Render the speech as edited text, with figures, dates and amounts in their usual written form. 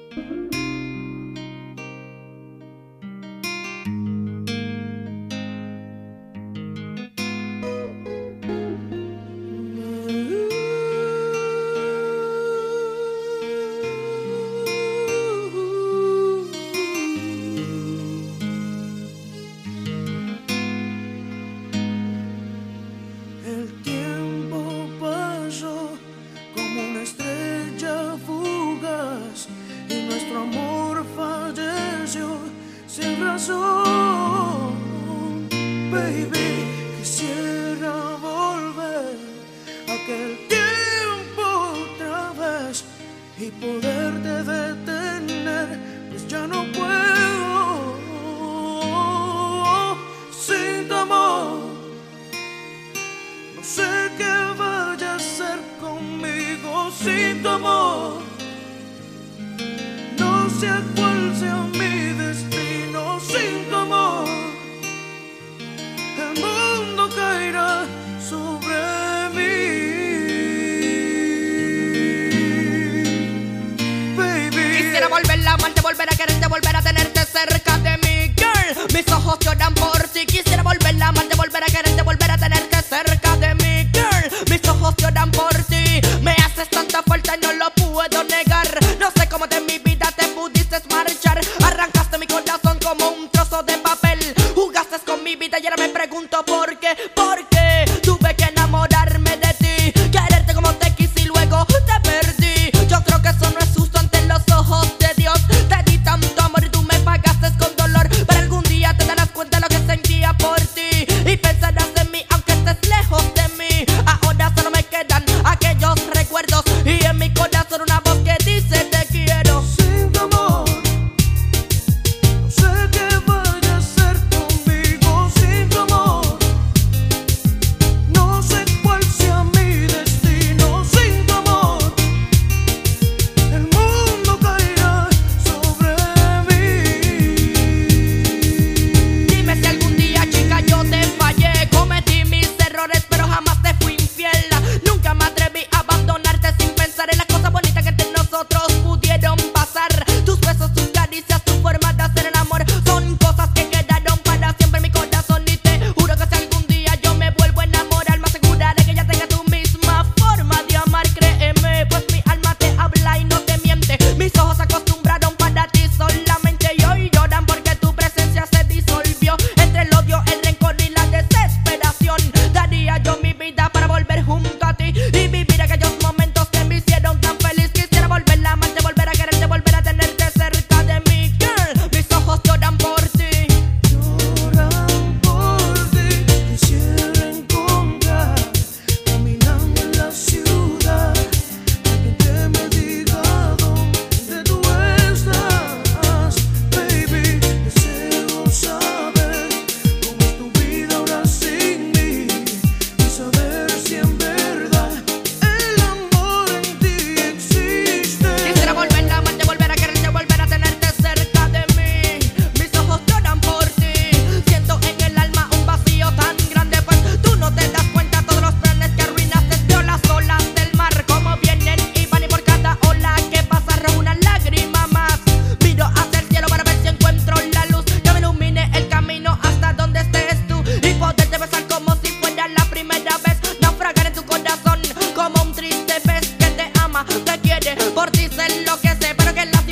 El tiempo pasó como una estrella fugaz y nuestro amor falleció sin razón. Baby, quisiera volver a aquel tiempo otra vez y poderte detener, pues ya no puedo sin tu amor. No sé qué vaya a hacer conmigo sin tu amor. No sé cuál sea mi destino sin tu amor. El mundo caerá sobre mí. Baby, quisiera volver a amarte, volver a quererte, volver a tenerte cerca de mí, girl. Mis ojos lloran por ti. Quisiera volver a amarte, volver a quererte, volver a tenerte cerca de mí, girl. Mis ojos lloran por ti. Me haces tanta falta y no lo puedo negar. No sé cómo de mi vida te pudiste marchar. Arrancaste mi corazón como un trozo de papel. Jugaste con mi vida y ahora me pregunto por qué. ¿Por qué tuve que enamorarme de ti? Quererte como te quise y luego te perdí. Yo creo que eso no es justo ante los ojos de Dios. Te di tanto amor y tú me pagaste con dolor. Pero algún día te darás cuenta de lo que sentía por ti y pensarás en mí aunque estés lejos de mí. Ahora solo me quedan aquellos recuerdos y en mi corazón una voz que dice te quiero. sin tu amor. No sé qué vaya a hacer conmigo sin tu amor. No sé cuál sea mi destino sin tu amor. El mundo caerá sobre mí. Dime si algún día, chica, yo te fallé. Cometí mis errores, pero jamás te fui infiel. Nunca me atreví a abandonarte sin pensar en las cosas bonitas que entre nosotros pudieron pasar. Tus besos, tus caricias, tu forma de hacer el amor son cosas que quedaron para siempre en mi corazón. Y te juro que si algún día yo me vuelvo a enamorar, me aseguraré que ella tenga tu misma forma de amar. Créeme, pues mi alma te habla y no te miente. Mis ojos se acostumbraron para ti solamente y hoy lloran porque tu presencia se disolvió entre el odio, el rencor y la desesperación. Daría yo mi vida para volver junto a ti y vivir aquellos momentos que me hicieron tan feliz. Quisiera volver a amarte, volver a quererte, volver a tenerte cerca de mí, girl. Mis ojos lloran por ti. Lloran por ti. Quisiera encontrar caminando en la ciudad alguien que me diga dónde tú estás. Baby, deseo saber cómo es tu vida ahora sin mí y saber si en verdad el amor en ti existe. Quisiera volver a amarte, volver a quererte, volver a tenerte cerca de mí. Mis ojos lloran por ti. Siento en el alma un vacío tan grande, pues tú no te das cuenta todos los planes que arruinaste. Veo las olas del mar como vienen y van y por cada ola que pasa robo una lágrima más. Miro hacia el cielo para ver si encuentro la luz que me ilumine el camino hasta donde estés tú y poderte besar como si fuera la primera vez. Naufragar en tu corazón como un triste pez que te ama, te quiere, por ti sé lo que sé, pero que la